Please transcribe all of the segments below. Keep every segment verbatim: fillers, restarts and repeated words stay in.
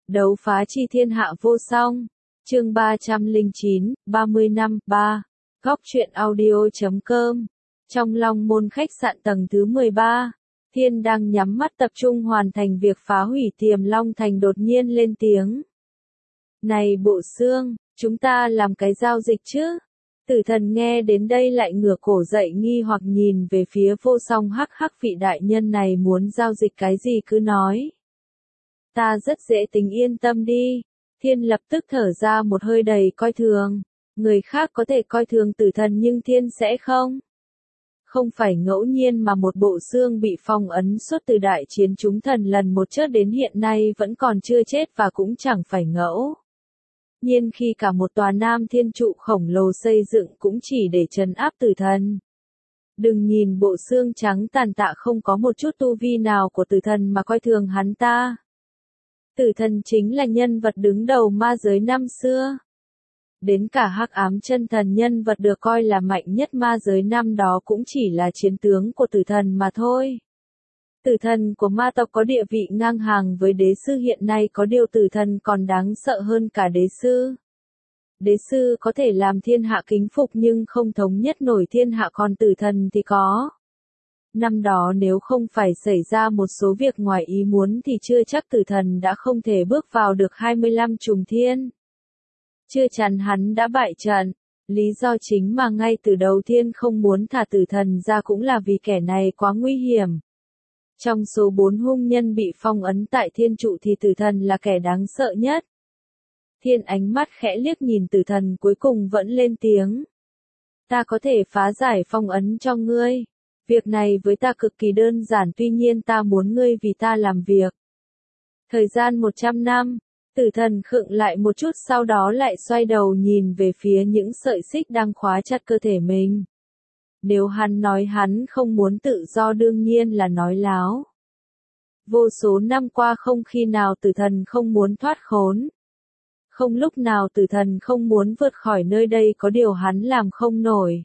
Đấu phá chi thiên hạ vô song. Chương ba trăm lẻ chín, ba mươi năm, ba. Góc truyện audio.com. Trong Long Môn khách sạn tầng thứ mười ba, Thiên đang nhắm mắt tập trung hoàn thành việc phá hủy Tiềm Long Thành đột nhiên lên tiếng. Này Bộ Xương, chúng ta làm cái giao dịch chứ? Tử Thần nghe đến đây lại ngửa cổ dậy nghi hoặc nhìn về phía Vô Song. Hắc hắc, vị đại nhân này muốn giao dịch cái gì cứ nói. Ta rất dễ tính, yên tâm đi. Thiên lập tức thở ra một hơi đầy coi thường. Người khác có thể coi thường Tử Thần nhưng Thiên sẽ không. Không phải ngẫu nhiên mà một bộ xương bị phong ấn suốt từ đại chiến chúng thần lần một chớt đến hiện nay vẫn còn chưa chết, và cũng chẳng phải ngẫu nhiên khi cả một tòa Nam Thiên trụ khổng lồ xây dựng cũng chỉ để trấn áp Tử Thần. Đừng nhìn bộ xương trắng tàn tạ không có một chút tu vi nào của Tử Thần mà coi thường hắn ta. Tử Thần chính là nhân vật đứng đầu ma giới năm xưa. Đến cả Hắc Ám Chân Thần, nhân vật được coi là mạnh nhất ma giới năm đó, cũng chỉ là chiến tướng của Tử Thần mà thôi. Tử Thần của ma tộc có địa vị ngang hàng với đế sư hiện nay, có điều Tử Thần còn đáng sợ hơn cả đế sư. Đế sư có thể làm thiên hạ kính phục nhưng không thống nhất nổi thiên hạ, còn Tử Thần thì có. Năm đó nếu không phải xảy ra một số việc ngoài ý muốn thì chưa chắc Tử Thần đã không thể bước vào được hai mươi lăm trùng thiên. Chưa chắn hắn đã bại trận. Lý do chính mà ngay từ đầu Thiên không muốn thả Tử Thần ra cũng là vì kẻ này quá nguy hiểm. Trong số bốn hung nhân bị phong ấn tại Thiên trụ thì Tử Thần là kẻ đáng sợ nhất. Thiên ánh mắt khẽ liếc nhìn Tử Thần, cuối cùng vẫn lên tiếng. Ta có thể phá giải phong ấn cho ngươi. Việc này với ta cực kỳ đơn giản, tuy nhiên ta muốn ngươi vì ta làm việc. Thời gian một trăm năm. Tử Thần khựng lại một chút, sau đó lại xoay đầu nhìn về phía những sợi xích đang khóa chặt cơ thể mình. Nếu hắn nói hắn không muốn tự do đương nhiên là nói láo. Vô số năm qua không khi nào Tử Thần không muốn thoát khốn. Không lúc nào Tử Thần không muốn vượt khỏi nơi đây, có điều hắn làm không nổi.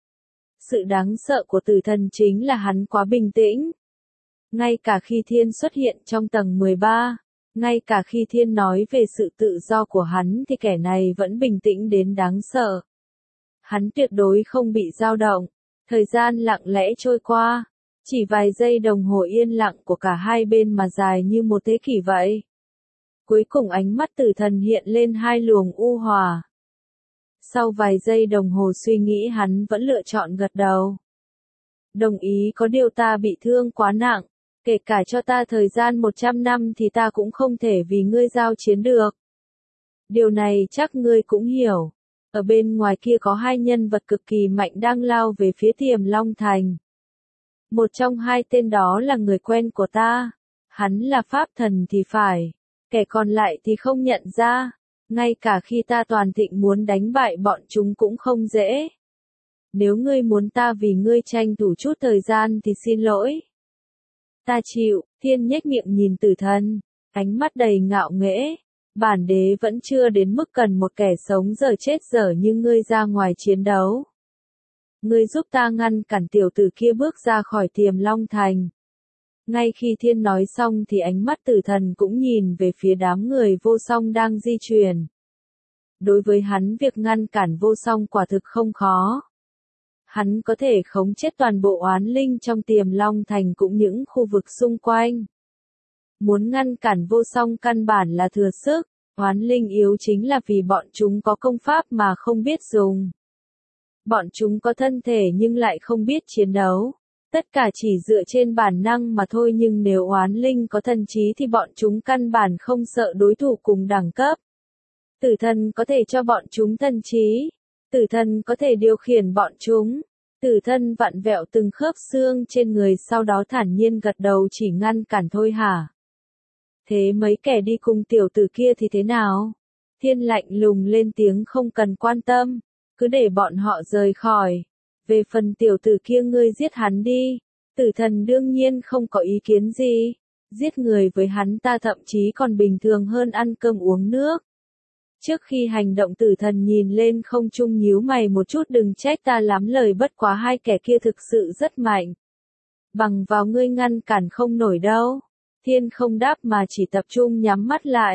Sự đáng sợ của Tử Thần chính là hắn quá bình tĩnh. Ngay cả khi Thiên xuất hiện trong tầng mười ba, ngay cả khi Thiên nói về sự tự do của hắn thì kẻ này vẫn bình tĩnh đến đáng sợ. Hắn tuyệt đối không bị dao động. Thời gian lặng lẽ trôi qua. Chỉ vài giây đồng hồ yên lặng của cả hai bên mà dài như một thế kỷ vậy. Cuối cùng ánh mắt Tử Thần hiện lên hai luồng u hòa. Sau vài giây đồng hồ suy nghĩ, hắn vẫn lựa chọn gật đầu. Đồng ý, có điều ta bị thương quá nặng. Kể cả cho ta thời gian một trăm năm thì ta cũng không thể vì ngươi giao chiến được. Điều này chắc ngươi cũng hiểu. Ở bên ngoài kia có hai nhân vật cực kỳ mạnh đang lao về phía Tiềm Long Thành. Một trong hai tên đó là người quen của ta. Hắn là Pháp Thần thì phải. Kẻ còn lại thì không nhận ra. Ngay cả khi ta toàn thịnh muốn đánh bại bọn chúng cũng không dễ. Nếu ngươi muốn ta vì ngươi tranh thủ chút thời gian thì xin lỗi. Ta chịu. Thiên nhếch miệng nhìn Tử Thần, ánh mắt đầy ngạo nghễ. Bản đế vẫn chưa đến mức cần một kẻ sống dở chết dở như ngươi ra ngoài chiến đấu. Ngươi giúp ta ngăn cản tiểu tử kia bước ra khỏi Tiềm Long Thành. Ngay khi Thiên nói xong thì ánh mắt Tử Thần cũng nhìn về phía đám người Vô Song đang di chuyển. Đối với hắn, việc ngăn cản Vô Song quả thực không khó. Hắn có thể khống chết toàn bộ oán linh trong Tiềm Long Thành cũng những khu vực xung quanh. Muốn ngăn cản Vô Song căn bản là thừa sức. Oán linh yếu chính là vì bọn chúng có công pháp mà không biết dùng. Bọn chúng có thân thể nhưng lại không biết chiến đấu. Tất cả chỉ dựa trên bản năng mà thôi, nhưng nếu oán linh có thần trí thì bọn chúng căn bản không sợ đối thủ cùng đẳng cấp. Tử Thần có thể cho bọn chúng thần trí. Tử Thần có thể điều khiển bọn chúng. Tử Thần vặn vẹo từng khớp xương trên người, sau đó thản nhiên gật đầu, chỉ ngăn cản thôi hả? Thế mấy kẻ đi cùng tiểu tử kia thì thế nào? Thiên lạnh lùng lên tiếng, không cần quan tâm. Cứ để bọn họ rời khỏi. Về phần tiểu tử kia, ngươi giết hắn đi. Tử Thần đương nhiên không có ý kiến gì. Giết người với hắn ta thậm chí còn bình thường hơn ăn cơm uống nước. Trước khi hành động, Tử Thần nhìn lên không trung nhíu mày một chút, đừng trách ta lắm lời, bất quá hai kẻ kia thực sự rất mạnh. Bằng vào ngươi ngăn cản không nổi đâu. Thiên không đáp mà chỉ tập trung nhắm mắt lại.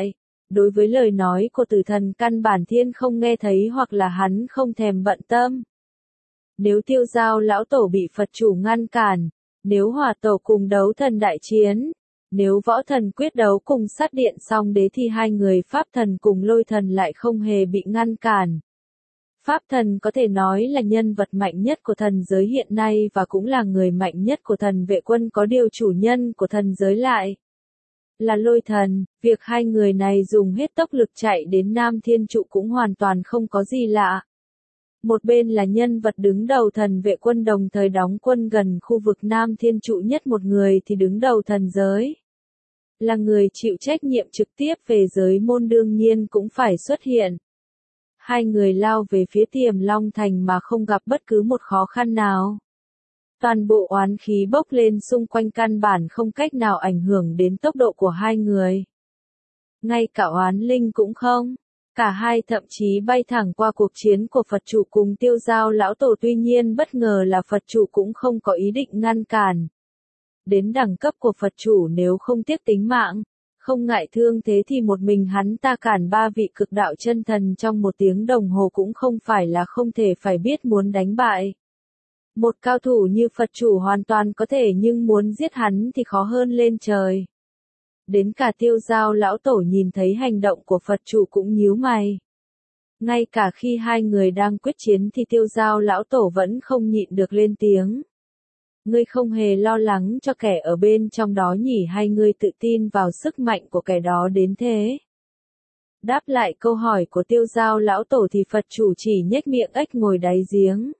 Đối với lời nói của tử thần căn bản thiên không nghe thấy hoặc là hắn không thèm bận tâm. Nếu Tiêu Giao lão tổ bị Phật chủ ngăn cản, nếu Hỏa tổ cùng đấu thần đại chiến, nếu võ thần quyết đấu cùng sát điện song đế thì hai người Pháp thần cùng lôi thần lại không hề bị ngăn cản. Pháp thần có thể nói là nhân vật mạnh nhất của thần giới hiện nay và cũng là người mạnh nhất của thần vệ quân, có điều chủ nhân của thần giới lại là lôi thần. Việc hai người này dùng hết tốc lực chạy đến Nam Thiên Trụ cũng hoàn toàn không có gì lạ. Một bên là nhân vật đứng đầu thần vệ quân đồng thời đóng quân gần khu vực Nam Thiên Trụ nhất, một người thì đứng đầu thần giới. Là người chịu trách nhiệm trực tiếp về giới môn đương nhiên cũng phải xuất hiện. Hai người lao về phía Tiềm Long Thành mà không gặp bất cứ một khó khăn nào. Toàn bộ oán khí bốc lên xung quanh căn bản không cách nào ảnh hưởng đến tốc độ của hai người. Ngay cả oán linh cũng không. Cả hai thậm chí bay thẳng qua cuộc chiến của Phật chủ cùng Tiêu Giao lão tổ, tuy nhiên bất ngờ là Phật chủ cũng không có ý định ngăn cản. Đến đẳng cấp của Phật chủ nếu không tiếc tính mạng, không ngại thương thế thì một mình hắn ta cản ba vị cực đạo chân thần trong một tiếng đồng hồ cũng không phải là không thể, phải biết muốn đánh bại. Một cao thủ như Phật chủ hoàn toàn có thể, nhưng muốn giết hắn thì khó hơn lên trời. Đến cả Tiêu Giao lão tổ nhìn thấy hành động của Phật chủ cũng nhíu mày. Ngay cả khi hai người đang quyết chiến thì Tiêu Giao lão tổ vẫn không nhịn được lên tiếng. Ngươi không hề lo lắng cho kẻ ở bên trong đó nhỉ, hay ngươi tự tin vào sức mạnh của kẻ đó đến thế? Đáp lại câu hỏi của Tiêu Giao lão tổ thì Phật chủ chỉ nhếch miệng ếch ngồi đáy giếng.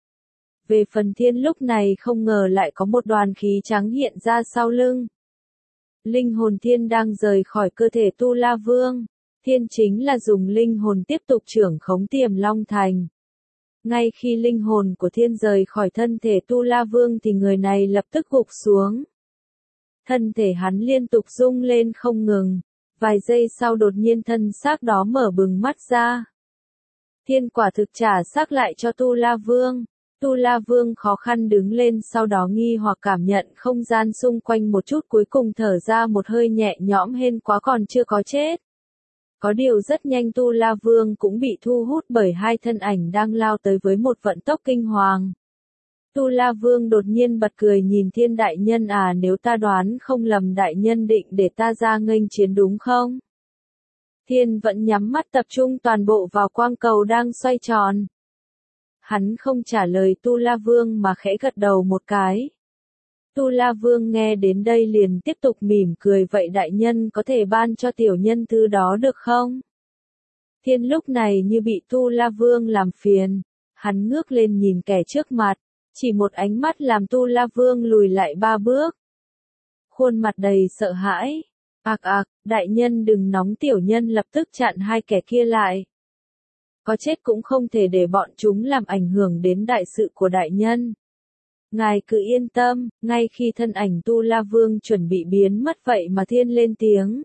Về phần Thiên lúc này không ngờ lại có một đoàn khí trắng hiện ra sau lưng. Linh hồn Thiên đang rời khỏi cơ thể Tu La Vương. Thiên chính là dùng linh hồn tiếp tục trưởng khống Tiềm Long Thành. Ngay khi linh hồn của Thiên rời khỏi thân thể Tu La Vương thì người này lập tức gục xuống. Thân thể hắn liên tục rung lên không ngừng. Vài giây sau đột nhiên thân xác đó mở bừng mắt ra. Thiên quả thực trả xác lại cho Tu La Vương. Tu La Vương khó khăn đứng lên, sau đó nghi hoặc cảm nhận không gian xung quanh một chút, cuối cùng thở ra một hơi nhẹ nhõm, hên quá còn chưa có chết. Có điều rất nhanh Tu La Vương cũng bị thu hút bởi hai thân ảnh đang lao tới với một vận tốc kinh hoàng. Tu La Vương đột nhiên bật cười nhìn Thiên đại nhân, à nếu ta đoán không lầm đại nhân định để ta ra nghênh chiến đúng không? Thiên vẫn nhắm mắt tập trung toàn bộ vào quang cầu đang xoay tròn. Hắn không trả lời Tu La Vương mà khẽ gật đầu một cái. Tu La Vương nghe đến đây liền tiếp tục mỉm cười, vậy đại nhân có thể ban cho tiểu nhân thứ đó được không? Thiên lúc này như bị Tu La Vương làm phiền. Hắn ngước lên nhìn kẻ trước mặt. Chỉ một ánh mắt làm Tu La Vương lùi lại ba bước. Khuôn mặt đầy sợ hãi. Ạc ạc, đại nhân đừng nóng, tiểu nhân lập tức chặn hai kẻ kia lại. Có chết cũng không thể để bọn chúng làm ảnh hưởng đến đại sự của đại nhân. Ngài cứ yên tâm. Ngay khi thân ảnh Tu La Vương chuẩn bị biến mất vậy mà Thiên lên tiếng.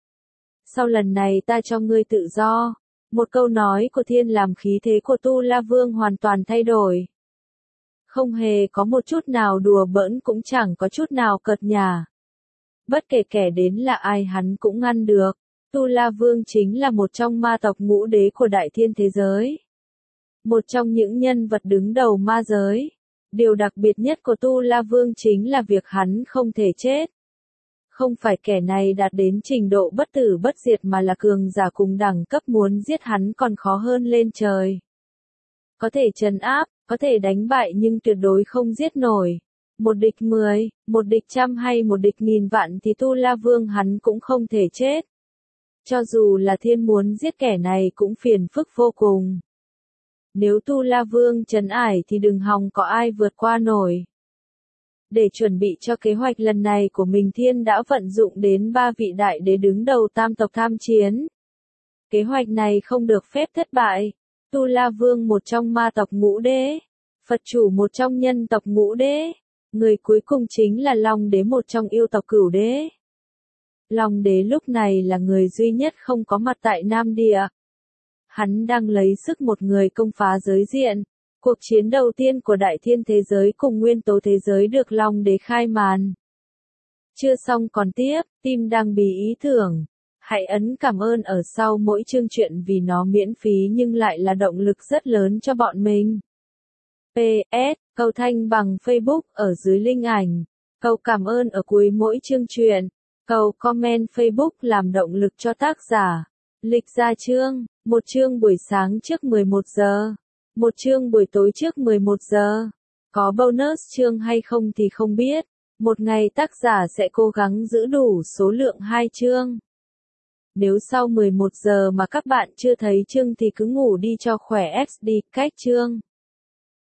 Sau lần này ta cho ngươi tự do. Một câu nói của Thiên làm khí thế của Tu La Vương hoàn toàn thay đổi. Không hề có một chút nào đùa bỡn, cũng chẳng có chút nào cợt nhả. Bất kể kẻ đến là ai hắn cũng ngăn được. Tu La Vương chính là một trong ma tộc ngũ đế của đại thiên thế giới. Một trong những nhân vật đứng đầu ma giới. Điều đặc biệt nhất của Tu La Vương chính là việc hắn không thể chết. Không phải kẻ này đạt đến trình độ bất tử bất diệt mà là cường giả cùng đẳng cấp, muốn giết hắn còn khó hơn lên trời. Có thể trấn áp, có thể đánh bại nhưng tuyệt đối không giết nổi. Một địch mười, một địch trăm hay một địch nghìn vạn thì Tu La Vương hắn cũng không thể chết. Cho dù là Thiên muốn giết kẻ này cũng phiền phức vô cùng. Nếu Tu La Vương trấn ải thì đừng hòng có ai vượt qua nổi. Để chuẩn bị cho kế hoạch lần này của mình, Thiên đã vận dụng đến ba vị đại đế đứng đầu tam tộc tham chiến. Kế hoạch này không được phép thất bại. Tu La Vương một trong ma tộc ngũ đế, Phật chủ một trong nhân tộc ngũ đế, người cuối cùng chính là Long đế một trong yêu tộc cửu đế. Long đế lúc này là người duy nhất không có mặt tại Nam Địa. Hắn đang lấy sức một người công phá giới diện. Cuộc chiến đầu tiên của đại thiên thế giới cùng nguyên tố thế giới được Long đế khai màn. Chưa xong còn tiếp, tim đang bí ý tưởng. Hãy ấn cảm ơn ở sau mỗi chương truyện vì nó miễn phí nhưng lại là động lực rất lớn cho bọn mình. pê ét, câu thanh bằng Facebook ở dưới link ảnh. Câu cảm ơn ở cuối mỗi chương truyện. Câu comment Facebook làm động lực cho tác giả. Lịch ra chương, một chương buổi sáng trước mười một giờ, một chương buổi tối trước mười một giờ. Có bonus chương hay không thì không biết. Một ngày tác giả sẽ cố gắng giữ đủ số lượng hai chương. Nếu sau mười một giờ mà các bạn chưa thấy chương thì cứ ngủ đi cho khỏe ét đê cách chương.